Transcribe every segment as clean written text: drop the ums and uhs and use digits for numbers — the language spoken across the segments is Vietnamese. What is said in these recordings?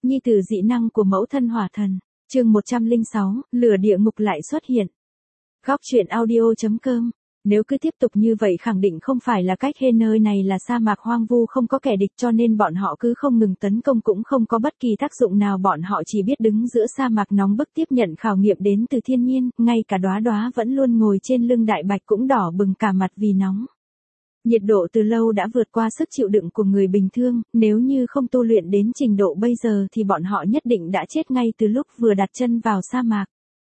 Nhi tử dị năng của mẫu thân hỏa thần. Chương 106, lửa địa ngục lại xuất hiện. Góc truyện audio.com. Nếu cứ tiếp tục như vậy khẳng định không phải là cách, hay nơi này là sa mạc hoang vu không có kẻ địch, cho nên bọn họ cứ không ngừng tấn công cũng không có bất kỳ tác dụng nào, bọn họ chỉ biết đứng giữa sa mạc nóng bức tiếp nhận khảo nghiệm đến từ thiên nhiên, ngay cả Đóa Đóa vẫn luôn ngồi trên lưng Đại Bạch cũng đỏ bừng cả mặt vì nóng. Nhiệt độ từ lâu đã vượt qua sức chịu đựng của người bình thường, nếu như không tu luyện đến trình độ bây giờ thì bọn họ nhất định đã chết ngay từ lúc vừa đặt chân vào sa mạc.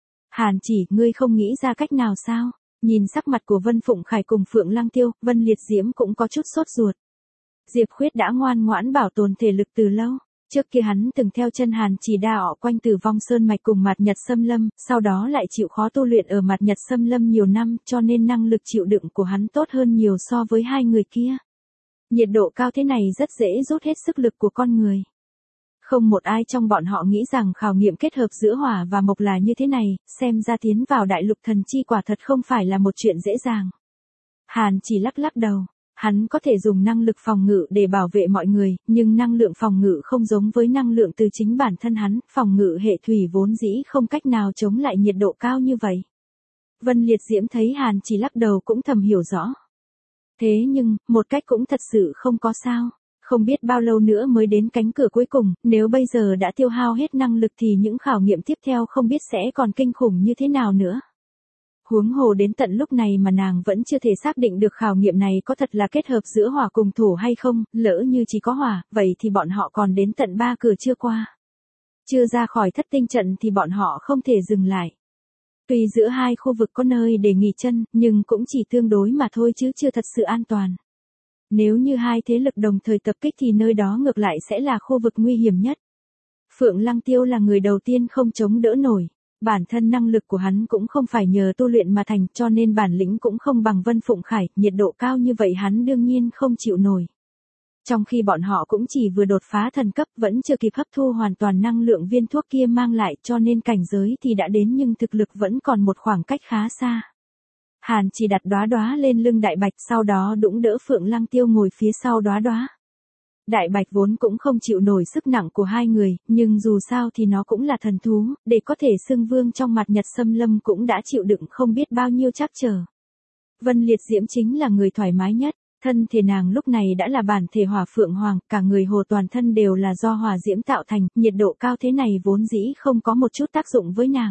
Hàn Chỉ, ngươi không nghĩ ra cách nào sao? Nhìn sắc mặt của Vân Phụng Khải cùng Phượng Lăng Tiêu, Vân Liệt Diễm cũng có chút sốt ruột. Diệp Khuyết đã ngoan ngoãn bảo tồn thể lực từ lâu. Trước kia hắn từng theo chân Hàn Chỉ đa ọ quanh Tử Vong Sơn mạch cùng Mạt Nhật Xâm Lâm, sau đó lại chịu khó tu luyện ở Mạt Nhật Xâm Lâm nhiều năm, cho nên năng lực chịu đựng của hắn tốt hơn nhiều so với hai người kia. Nhiệt độ cao thế này rất dễ rút hết sức lực của con người. Không một ai trong bọn họ nghĩ rằng khảo nghiệm kết hợp giữa hỏa và mộc là như thế này, xem ra tiến vào đại lục thần chi quả thật không phải là một chuyện dễ dàng. Hàn Chỉ lắc lắc đầu. Hắn có thể dùng năng lực phòng ngự để bảo vệ mọi người, nhưng năng lượng phòng ngự không giống với năng lượng từ chính bản thân hắn, phòng ngự hệ thủy vốn dĩ không cách nào chống lại nhiệt độ cao như vậy. Vân Liệt Diễm thấy Hàn Chỉ lắc đầu cũng thầm hiểu rõ. Thế nhưng, một cách cũng thật sự không có sao. Không biết bao lâu nữa mới đến cánh cửa cuối cùng, nếu bây giờ đã tiêu hao hết năng lực thì những khảo nghiệm tiếp theo không biết sẽ còn kinh khủng như thế nào nữa. Huống hồ đến tận lúc này mà nàng vẫn chưa thể xác định được khảo nghiệm này có thật là kết hợp giữa hỏa cùng thổ hay không, lỡ như chỉ có hỏa, vậy thì bọn họ còn đến tận 3 cửa chưa qua. Chưa ra khỏi thất tinh trận thì bọn họ không thể dừng lại. Tuy giữa hai khu vực có nơi để nghỉ chân, nhưng cũng chỉ tương đối mà thôi chứ chưa thật sự an toàn. Nếu như hai thế lực đồng thời tập kích thì nơi đó ngược lại sẽ là khu vực nguy hiểm nhất. Phượng Lăng Tiêu là người đầu tiên không chống đỡ nổi. Bản thân năng lực của hắn cũng không phải nhờ tu luyện mà thành, cho nên bản lĩnh cũng không bằng Vân Phụng Khải, nhiệt độ cao như vậy hắn đương nhiên không chịu nổi. Trong khi bọn họ cũng chỉ vừa đột phá thần cấp, vẫn chưa kịp hấp thu hoàn toàn năng lượng viên thuốc kia mang lại, cho nên cảnh giới thì đã đến nhưng thực lực vẫn còn một khoảng cách khá xa. Hàn Chỉ đặt Đóa Đóa lên lưng Đại Bạch, sau đó đũng đỡ Phượng Lăng Tiêu ngồi phía sau Đóa Đóa. Đại Bạch vốn cũng không chịu nổi sức nặng của hai người, nhưng dù sao thì nó cũng là thần thú, để có thể xưng vương trong Mạt Nhật Xâm Lâm cũng đã chịu đựng không biết bao nhiêu trắc trở. Vân Liệt Diễm chính là người thoải mái nhất, thân thể nàng lúc này đã là bản thể hỏa phượng hoàng, cả người hồ toàn thân đều là do hỏa diễm tạo thành, nhiệt độ cao thế này vốn dĩ không có một chút tác dụng với nàng.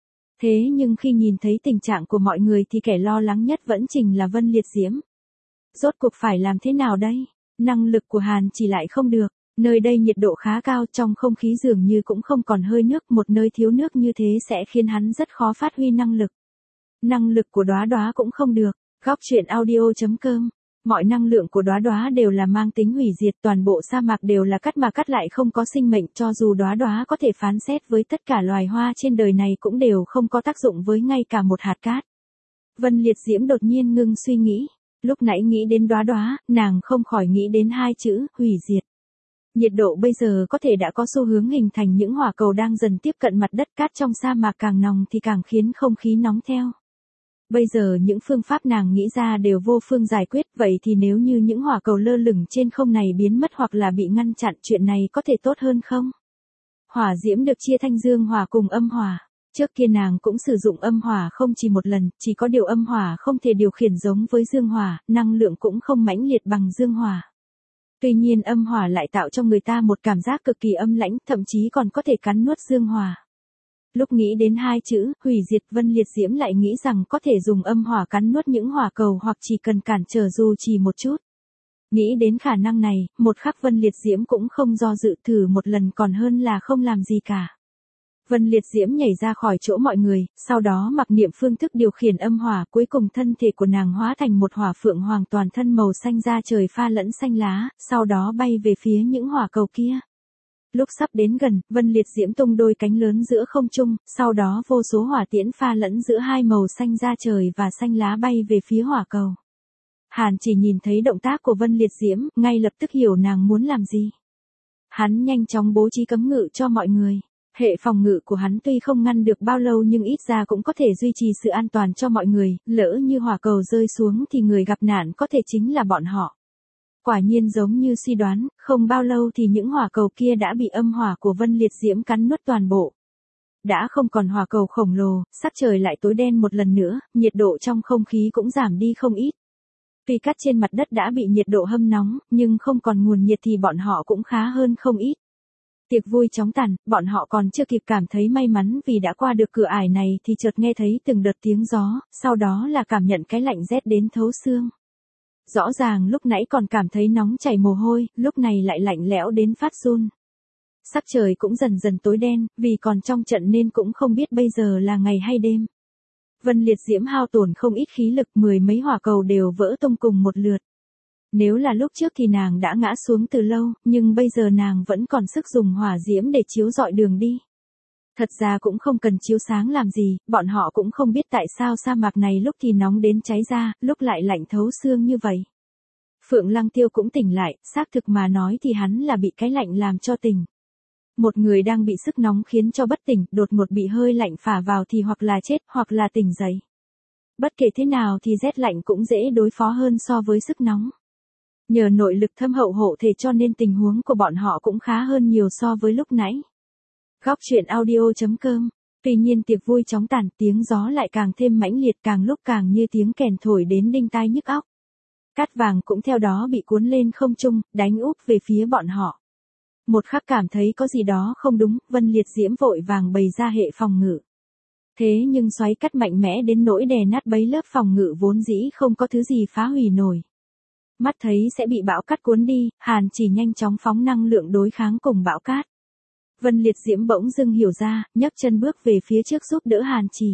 Thế nhưng khi nhìn thấy tình trạng của mọi người thì kẻ lo lắng nhất vẫn chính là Vân Liệt Diễm. Rốt cuộc phải làm thế nào đây? Năng lực của Hàn Chỉ lại không được, nơi đây nhiệt độ khá cao, trong không khí dường như cũng không còn hơi nước, một nơi thiếu nước như thế sẽ khiến hắn rất khó phát huy năng lực. Năng lực của Đóa Đóa cũng không được, góc truyện audio.com. Mọi năng lượng của Đóa Đóa đều là mang tính hủy diệt, toàn bộ sa mạc đều là cắt mà cắt lại không có sinh mệnh, cho dù Đóa Đóa có thể phán xét với tất cả loài hoa trên đời này cũng đều không có tác dụng với ngay cả một hạt cát. Vân Liệt Diễm đột nhiên ngưng suy nghĩ. Lúc nãy nghĩ đến Đóa Đóa, nàng không khỏi nghĩ đến hai chữ, hủy diệt. Nhiệt độ bây giờ có thể đã có xu hướng hình thành những hỏa cầu đang dần tiếp cận mặt đất, cát trong sa mạc càng nóng thì càng khiến không khí nóng theo. Bây giờ những phương pháp nàng nghĩ ra đều vô phương giải quyết, vậy thì nếu như những hỏa cầu lơ lửng trên không này biến mất hoặc là bị ngăn chặn, chuyện này có thể tốt hơn không? Hỏa diễm được chia thành dương hỏa cùng âm hỏa. Trước kia nàng cũng sử dụng âm hỏa không chỉ một lần, chỉ có điều âm hỏa không thể điều khiển giống với dương hỏa, năng lượng cũng không mãnh liệt bằng dương hỏa. Tuy nhiên âm hỏa lại tạo cho người ta một cảm giác cực kỳ âm lãnh, thậm chí còn có thể cắn nuốt dương hỏa. Lúc nghĩ đến hai chữ, hủy diệt, Vân Liệt Diễm lại nghĩ rằng có thể dùng âm hỏa cắn nuốt những hỏa cầu hoặc chỉ cần cản trở dù chỉ một chút. Nghĩ đến khả năng này, một khắc Vân Liệt Diễm cũng không do dự, thử một lần còn hơn là không làm gì cả. Vân Liệt Diễm nhảy ra khỏi chỗ mọi người, sau đó mặc niệm phương thức điều khiển âm hỏa, cuối cùng thân thể của nàng hóa thành một hỏa phượng hoàng toàn thân màu xanh da trời pha lẫn xanh lá, sau đó bay về phía những hỏa cầu kia. Lúc sắp đến gần, Vân Liệt Diễm tung đôi cánh lớn giữa không trung, sau đó vô số hỏa tiễn pha lẫn giữa hai màu xanh da trời và xanh lá bay về phía hỏa cầu. Hàn Chỉ nhìn thấy động tác của Vân Liệt Diễm, ngay lập tức hiểu nàng muốn làm gì. Hắn nhanh chóng bố trí cấm ngự cho mọi người. Hệ phòng ngự của hắn tuy không ngăn được bao lâu nhưng ít ra cũng có thể duy trì sự an toàn cho mọi người, lỡ như hỏa cầu rơi xuống thì người gặp nạn có thể chính là bọn họ. Quả nhiên giống như suy đoán, không bao lâu thì những hỏa cầu kia đã bị âm hỏa của Vân Liệt Diễm cắn nuốt toàn bộ. Đã không còn hỏa cầu khổng lồ, sắc trời lại tối đen một lần nữa, nhiệt độ trong không khí cũng giảm đi không ít. Tuy cát trên mặt đất đã bị nhiệt độ hâm nóng, nhưng không còn nguồn nhiệt thì bọn họ cũng khá hơn không ít. Tiệc vui chóng tàn, bọn họ còn chưa kịp cảm thấy may mắn vì đã qua được cửa ải này thì chợt nghe thấy từng đợt tiếng gió, sau đó là cảm nhận cái lạnh rét đến thấu xương. Rõ ràng lúc nãy còn cảm thấy nóng chảy mồ hôi, lúc này lại lạnh lẽo đến phát run. Sắc trời cũng dần dần tối đen, vì còn trong trận nên cũng không biết bây giờ là ngày hay đêm. Vân Liệt Diễm hao tổn không ít khí lực, mười mấy hỏa cầu đều vỡ tung cùng một lượt. Nếu là lúc trước thì nàng đã ngã xuống từ lâu, nhưng bây giờ nàng vẫn còn sức dùng hỏa diễm để chiếu rọi đường đi. Thật ra cũng không cần chiếu sáng làm gì, bọn họ cũng không biết tại sao sa mạc này lúc thì nóng đến cháy da, lúc lại lạnh thấu xương như vậy. Phượng Lăng Tiêu cũng tỉnh lại, xác thực mà nói thì hắn là bị cái lạnh làm cho tỉnh. Một người đang bị sức nóng khiến cho bất tỉnh, đột ngột bị hơi lạnh phả vào thì hoặc là chết, hoặc là tỉnh dậy. Bất kể thế nào thì rét lạnh cũng dễ đối phó hơn so với sức nóng. Nhờ nội lực thâm hậu hộ thể cho nên tình huống của bọn họ cũng khá hơn nhiều so với lúc nãy. Góc truyện audio.com. Tuy nhiên tiệc vui chóng tàn, tiếng gió lại càng thêm mãnh liệt, càng lúc càng như tiếng kèn thổi đến đinh tai nhức óc. Cát vàng cũng theo đó bị cuốn lên không trung, đánh úp về phía bọn họ. Một khắc cảm thấy có gì đó không đúng, Vân Liệt Diễm vội vàng bày ra hệ phòng ngự. Thế nhưng xoáy cát mạnh mẽ đến nỗi đè nát bấy lớp phòng ngự vốn dĩ không có thứ gì phá hủy nổi. Mắt thấy sẽ bị bão cát cuốn đi, Hàn Chỉ nhanh chóng phóng năng lượng đối kháng cùng bão cát. Vân Liệt Diễm bỗng dưng hiểu ra, nhấc chân bước về phía trước giúp đỡ Hàn Chỉ.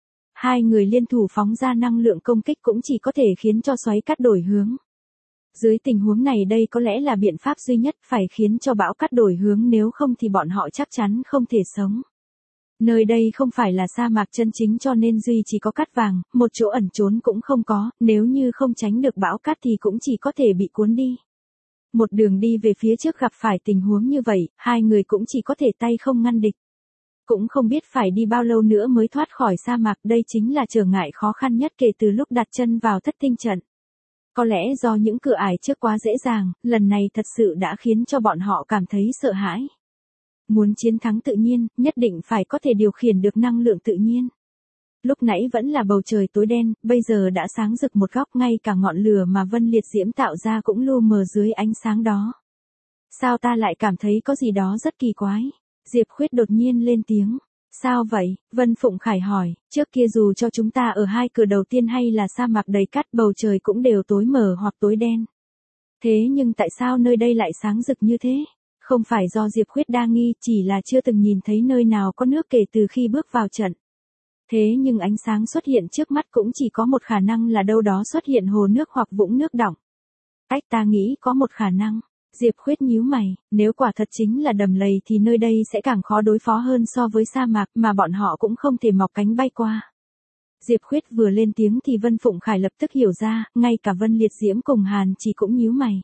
Hai người liên thủ phóng ra năng lượng công kích cũng chỉ có thể khiến cho xoáy cát đổi hướng. Dưới tình huống này đây có lẽ là biện pháp duy nhất, phải khiến cho bão cát đổi hướng, nếu không thì bọn họ chắc chắn không thể sống. Nơi đây không phải là sa mạc chân chính cho nên duy chỉ có cát vàng, một chỗ ẩn trốn cũng không có, nếu như không tránh được bão cát thì cũng chỉ có thể bị cuốn đi. Một đường đi về phía trước gặp phải tình huống như vậy, hai người cũng chỉ có thể tay không ngăn địch. Cũng không biết phải đi bao lâu nữa mới thoát khỏi sa mạc, đây chính là trở ngại khó khăn nhất kể từ lúc đặt chân vào Thất Tinh trận. Có lẽ do những cửa ải trước quá dễ dàng, lần này thật sự đã khiến cho bọn họ cảm thấy sợ hãi. Muốn chiến thắng tự nhiên, nhất định phải có thể điều khiển được năng lượng tự nhiên. Lúc nãy vẫn là bầu trời tối đen, bây giờ đã sáng rực một góc, ngay cả ngọn lửa mà Vân Liệt Diễm tạo ra cũng lu mờ dưới ánh sáng đó. Sao ta lại cảm thấy có gì đó rất kỳ quái? Diệp Khuyết đột nhiên lên tiếng. Sao vậy? Vân Phụng Khải hỏi, trước kia dù cho chúng ta ở hai cửa đầu tiên hay là sa mạc đầy cát, bầu trời cũng đều tối mờ hoặc tối đen. Thế nhưng tại sao nơi đây lại sáng rực như thế? Không phải do Diệp Khuyết đa nghi, chỉ là chưa từng nhìn thấy nơi nào có nước kể từ khi bước vào trận. Thế nhưng ánh sáng xuất hiện trước mắt cũng chỉ có một khả năng là đâu đó xuất hiện hồ nước hoặc vũng nước đọng. Cách ta nghĩ có một khả năng. Diệp Khuyết nhíu mày, nếu quả thật chính là đầm lầy thì nơi đây sẽ càng khó đối phó hơn so với sa mạc, mà bọn họ cũng không thể mọc cánh bay qua. Diệp Khuyết vừa lên tiếng thì Vân Phụng Khải lập tức hiểu ra, ngay cả Vân Liệt Diễm cùng Hàn Chỉ cũng nhíu mày.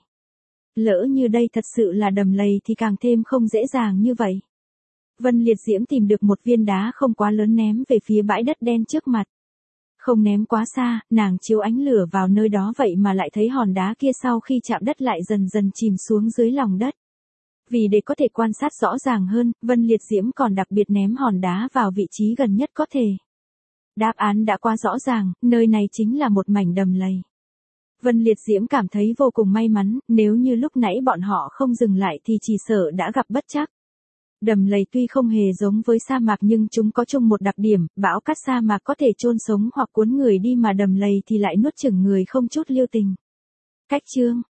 Lỡ như đây thật sự là đầm lầy thì càng thêm không dễ dàng như vậy. Vân Liệt Diễm tìm được một viên đá không quá lớn ném về phía bãi đất đen trước mặt. Không ném quá xa, nàng chiếu ánh lửa vào nơi đó vậy mà lại thấy hòn đá kia sau khi chạm đất lại dần dần chìm xuống dưới lòng đất. Vì để có thể quan sát rõ ràng hơn, Vân Liệt Diễm còn đặc biệt ném hòn đá vào vị trí gần nhất có thể. Đáp án đã quá rõ ràng, nơi này chính là một mảnh đầm lầy. Vân Liệt Diễm cảm thấy vô cùng may mắn, nếu như lúc nãy bọn họ không dừng lại thì chỉ sợ đã gặp bất trắc. Đầm lầy tuy không hề giống với sa mạc nhưng chúng có chung một đặc điểm, bão cát sa mạc có thể chôn sống hoặc cuốn người đi mà đầm lầy thì lại nuốt chửng người không chút lưu tình. Cách chương